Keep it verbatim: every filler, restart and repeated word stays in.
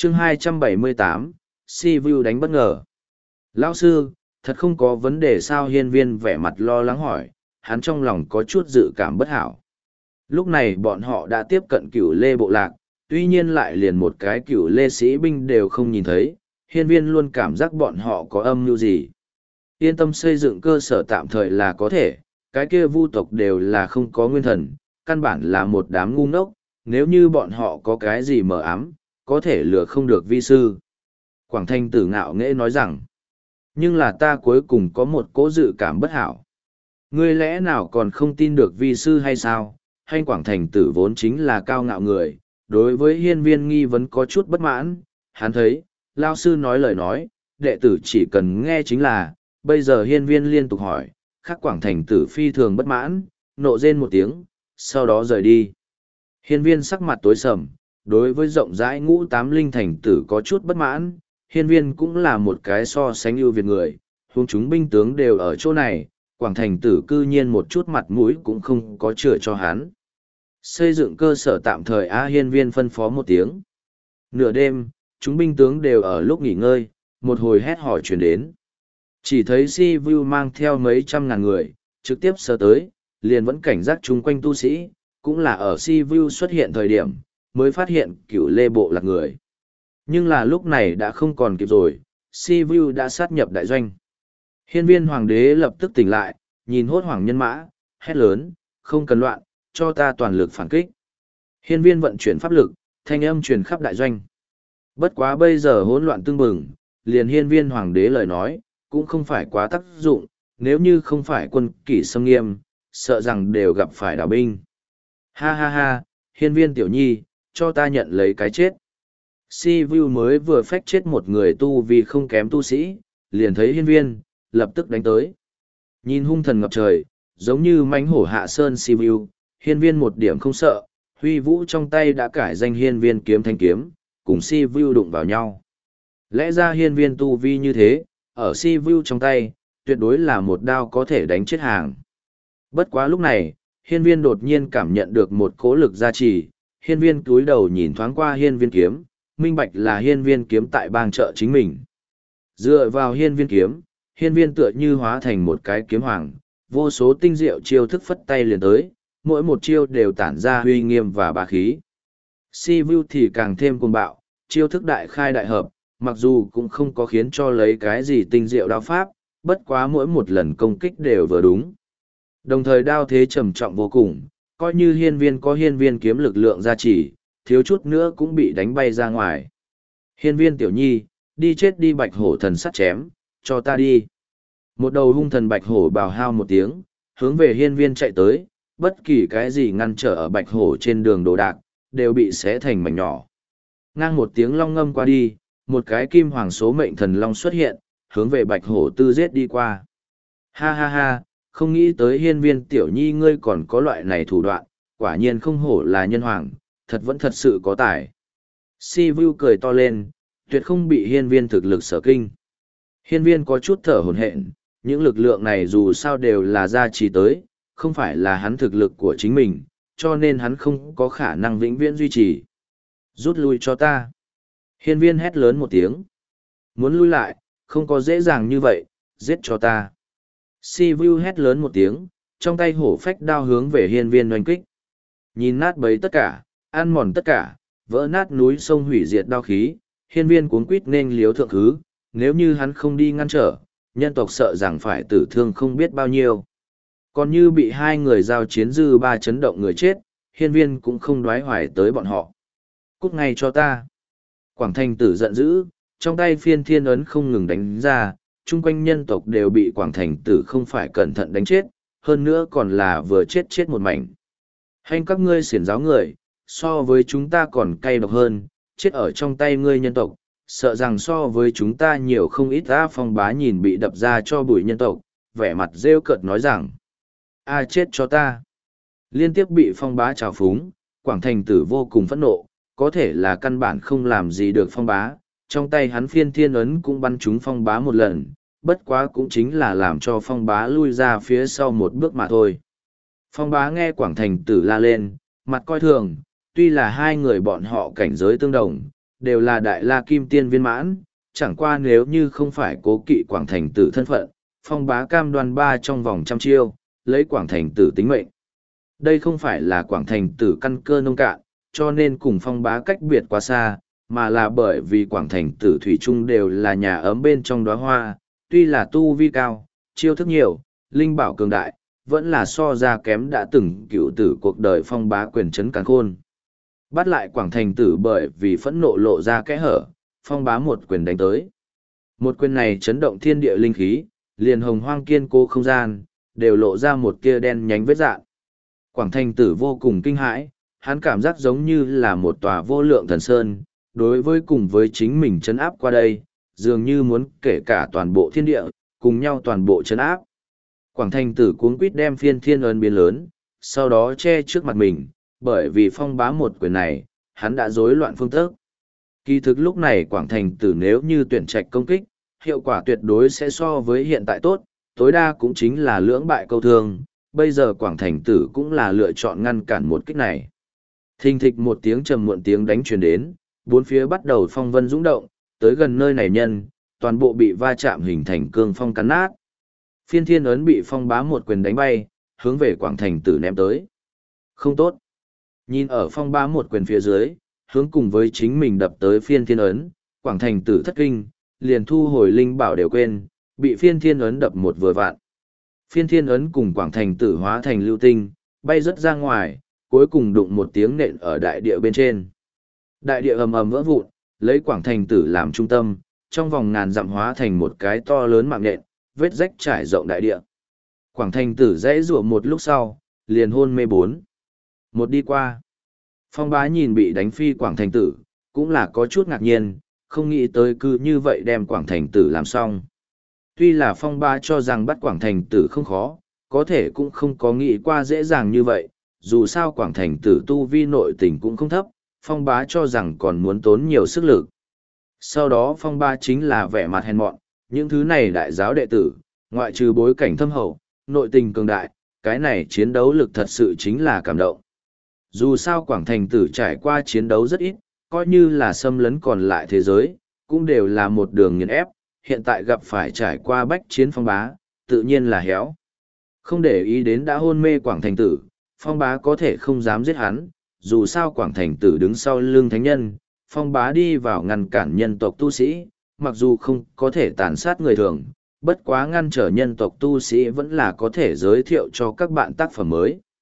chương hai trăm bảy mươi tám, si vu đánh bất ngờ. Lão sư, thật không có vấn đề sao? Hiên viên vẻ mặt lo lắng hỏi, hắn trong lòng có chút dự cảm bất hảo. Lúc này bọn họ đã tiếp cận cửu lê bộ lạc, tuy nhiên lại liền một cái cửu lê sĩ binh đều không nhìn thấy, hiên viên luôn cảm giác bọn họ có âm mưu gì. Yên tâm xây dựng cơ sở tạm thời là có thể, cái kia vu tộc đều là không có nguyên thần, căn bản là một đám ngu ngốc, nếu như bọn họ có cái gì mờ ám, có thể lừa không được vi sư. Quảng Thanh Tử ngạo nghễ nói rằng, nhưng là ta cuối cùng có một cố dự cảm bất hảo. Ngươi lẽ nào còn không tin được vi sư hay sao? Hay Quảng Thành Tử vốn chính là cao ngạo người, đối với hiên viên nghi vấn có chút bất mãn, hắn thấy, lao sư nói lời nói, đệ tử chỉ cần nghe chính là, bây giờ hiên viên liên tục hỏi, khắc Quảng Thành Tử phi thường bất mãn, nộ rên một tiếng, sau đó rời đi. Hiên viên sắc mặt tối sầm, đối với rộng rãi ngũ tám linh thành tử có chút bất mãn, hiên viên cũng là một cái so sánh ưu việt người, huống chúng binh tướng đều ở chỗ này, Quảng Thành Tử cư nhiên một chút mặt mũi cũng không có chừa cho hắn. Xây dựng cơ sở tạm thời A hiên viên phân phó một tiếng. Nửa đêm, chúng binh tướng đều ở lúc nghỉ ngơi, một hồi hét hỏi truyền đến. Chỉ thấy Si Vu mang theo mấy trăm ngàn người, trực tiếp sơ tới, liền vẫn cảnh giác chung quanh tu sĩ, cũng là ở Si Vu xuất hiện thời điểm, mới phát hiện cựu lê bộ lạc người. Nhưng là lúc này đã không còn kịp rồi, Si Vu đã sát nhập đại doanh. Hiên viên hoàng đế lập tức tỉnh lại, nhìn hốt hoảng nhân mã, hét lớn, không cần loạn, cho ta toàn lực phản kích. Hiên viên vận chuyển pháp lực, thanh âm truyền khắp đại doanh. Bất quá bây giờ hỗn loạn tương bừng, liền hiên viên hoàng đế lời nói, cũng không phải quá tác dụng, nếu như không phải quân kỷ xâm nghiêm, sợ rằng đều gặp phải đảo binh. Ha ha ha, hiên viên tiểu nhi, cho ta nhận lấy cái chết. Si Vu mới vừa phách chết một người tu vì không kém tu sĩ, liền thấy hiên viên, lập tức đánh tới. Nhìn hung thần ngập trời, giống như mãnh hổ hạ sơn Si Vu, hiên viên một điểm không sợ, huy vũ trong tay đã cải danh hiên viên kiếm thanh kiếm, cùng Si Vu đụng vào nhau. Lẽ ra hiên viên tu vi như thế, ở Si Vu trong tay, tuyệt đối là một đao có thể đánh chết hàng. Bất quá lúc này, hiên viên đột nhiên cảm nhận được một cỗ lực gia trì, hiên viên cúi đầu nhìn thoáng qua hiên viên kiếm, minh bạch là hiên viên kiếm tại bang trợ chính mình. Dựa vào hiên viên kiếm, hiên viên tựa như hóa thành một cái kiếm hoàng, vô số tinh diệu chiêu thức phất tay liền tới, mỗi một chiêu đều tản ra huy nghiêm và bá khí. Si Vu thì càng thêm cuồng bạo, chiêu thức đại khai đại hợp, mặc dù cũng không có khiến cho lấy cái gì tinh diệu đao pháp, bất quá mỗi một lần công kích đều vừa đúng. Đồng thời đao thế trầm trọng vô cùng, coi như hiên viên có hiên viên kiếm lực lượng gia trì, thiếu chút nữa cũng bị đánh bay ra ngoài. Hiên viên tiểu nhi, đi chết đi bạch hổ thần sắt chém, cho ta đi. Một đầu hung thần bạch hổ bào hao một tiếng, hướng về hiên viên chạy tới, bất kỳ cái gì ngăn trở ở bạch hổ trên đường đồ đạc, đều bị xé thành mảnh nhỏ. Ngang một tiếng long ngâm qua đi, một cái kim hoàng số mệnh thần long xuất hiện, hướng về bạch hổ tư giết đi qua. Ha ha ha, không nghĩ tới hiên viên tiểu nhi ngươi còn có loại này thủ đoạn, quả nhiên không hổ là nhân hoàng, thật vẫn thật sự có tài. Si Vu cười to lên, tuyệt không bị hiên viên thực lực sở kinh. Hiên viên có chút thở hổn hển, những lực lượng này dù sao đều là gia trì tới, không phải là hắn thực lực của chính mình, cho nên hắn không có khả năng vĩnh viễn duy trì. Rút lui cho ta. Hiên viên hét lớn một tiếng. Muốn lui lại, không có dễ dàng như vậy, giết cho ta. Si Vu hét lớn một tiếng, trong tay hổ phách đao hướng về hiên viên oanh kích. Nhìn nát bấy tất cả, ăn mòn tất cả, vỡ nát núi sông hủy diệt đao khí, hiên viên cuốn quýt nên liếu thượng thứ, nếu như hắn không đi ngăn trở, nhân tộc sợ rằng phải tử thương không biết bao nhiêu. Còn như bị hai người giao chiến dư ba chấn động người chết, hiên viên cũng không đoái hoài tới bọn họ. Cút ngay cho ta. Quảng Thành Tử giận dữ, trong tay phiên thiên ấn không ngừng đánh ra, chung quanh nhân tộc đều bị Quảng Thành Tử không phải cẩn thận đánh chết, hơn nữa còn là vừa chết chết một mảnh. Hành các ngươi xiển giáo người, so với chúng ta còn cay độc hơn, chết ở trong tay ngươi nhân tộc, sợ rằng so với chúng ta nhiều không ít. Ta Phong Bá nhìn bị đập ra cho bụi nhân tộc, vẻ mặt rêu cợt nói rằng, a chết cho ta. Liên tiếp bị Phong Bá trào phúng, Quảng Thành Tử vô cùng phẫn nộ, có thể là căn bản không làm gì được Phong Bá, trong tay hắn phiên thiên ấn cũng bắn trúng Phong Bá một lần, bất quá cũng chính là làm cho Phong Bá lui ra phía sau một bước mà thôi. Phong Bá nghe Quảng Thành Tử la lên, mặt coi thường, tuy là hai người bọn họ cảnh giới tương đồng, đều là đại la kim tiên viên mãn, chẳng qua nếu như không phải cố kỵ Quảng Thành Tử thân phận, Phong Bá cam đoan ba trong vòng trăm chiêu, lấy Quảng Thành Tử tính mệnh. Đây không phải là Quảng Thành Tử căn cơ nông cạn, cho nên cùng Phong Bá cách biệt quá xa, mà là bởi vì Quảng Thành Tử thủy chung đều là nhà ấm bên trong đóa hoa, tuy là tu vi cao, chiêu thức nhiều, linh bảo cường đại, vẫn là so ra kém đã từng cựu tử cuộc đời Phong Bá quyền trấn càn khôn. Bắt lại Quảng Thành Tử bởi vì phẫn nộ lộ ra kẽ hở, Phong Bá một quyền đánh tới. Một quyền này chấn động thiên địa linh khí, liền hồng hoang kiên cố không gian, đều lộ ra một kia đen nhánh vết dạn. Quảng Thành Tử vô cùng kinh hãi, hắn cảm giác giống như là một tòa vô lượng thần sơn, đối với cùng với chính mình chấn áp qua đây, dường như muốn kể cả toàn bộ thiên địa, cùng nhau toàn bộ chấn áp. Quảng Thành Tử cuống quýt đem phiên thiên ấn biến lớn, sau đó che trước mặt mình, bởi vì Phong Bá một quyền này, hắn đã rối loạn phương thức. Kỳ thực lúc này Quảng Thành Tử nếu như tuyển trạch công kích, hiệu quả tuyệt đối sẽ so với hiện tại tốt, tối đa cũng chính là lưỡng bại câu thương, bây giờ Quảng Thành Tử cũng là lựa chọn ngăn cản một kích này. Thình thịch một tiếng trầm muộn tiếng đánh truyền đến, bốn phía bắt đầu phong vân dũng động, tới gần nơi này nhân, toàn bộ bị va chạm hình thành cương phong cắn nát. Phiên thiên ấn bị Phong Bá một quyền đánh bay, hướng về Quảng Thành Tử ném tới. Không tốt. Nhìn ở Phong Bá một quyền phía dưới, hướng cùng với chính mình đập tới phiên thiên ấn, Quảng Thành Tử thất kinh, liền thu hồi linh bảo đều quên, bị phiên thiên ấn đập một vừa vạn. Phiên thiên ấn cùng Quảng Thành Tử hóa thành lưu tinh, bay rất ra ngoài, cuối cùng đụng một tiếng nện ở đại địa bên trên. Đại địa ầm ầm vỡ vụn, lấy Quảng Thành Tử làm trung tâm, trong vòng ngàn dặm hóa thành một cái to lớn mạng nện, vết rách trải rộng đại địa. Quảng Thành Tử dãy rủa một lúc sau, liền hôn mê bốn. Một đi qua. Phong Bá nhìn bị đánh phi Quảng Thành Tử, cũng là có chút ngạc nhiên, không nghĩ tới cứ như vậy đem Quảng Thành Tử làm xong. Tuy là Phong Bá cho rằng bắt Quảng Thành Tử không khó, có thể cũng không có nghĩ qua dễ dàng như vậy, dù sao Quảng Thành Tử tu vi nội tình cũng không thấp, Phong Bá cho rằng còn muốn tốn nhiều sức lực. Sau đó Phong Bá chính là vẻ mặt hèn mọn, những thứ này đại giáo đệ tử, ngoại trừ bối cảnh thâm hậu, nội tình cường đại, cái này chiến đấu lực thật sự chính là cảm động. Dù sao Quảng Thành Tử trải qua chiến đấu rất ít, coi như là xâm lấn còn lại thế giới, cũng đều là một đường nghiền ép, hiện tại gặp phải trải qua bách chiến Phong Bá, tự nhiên là héo. Không để ý đến đã hôn mê Quảng Thành Tử, Phong Bá có thể không dám giết hắn, dù sao Quảng Thành Tử đứng sau lưng thánh nhân, Phong Bá đi vào ngăn cản nhân tộc tu sĩ, mặc dù không có thể tàn sát người thường, bất quá ngăn trở nhân tộc tu sĩ vẫn là có thể giới thiệu cho các bạn tác phẩm mới.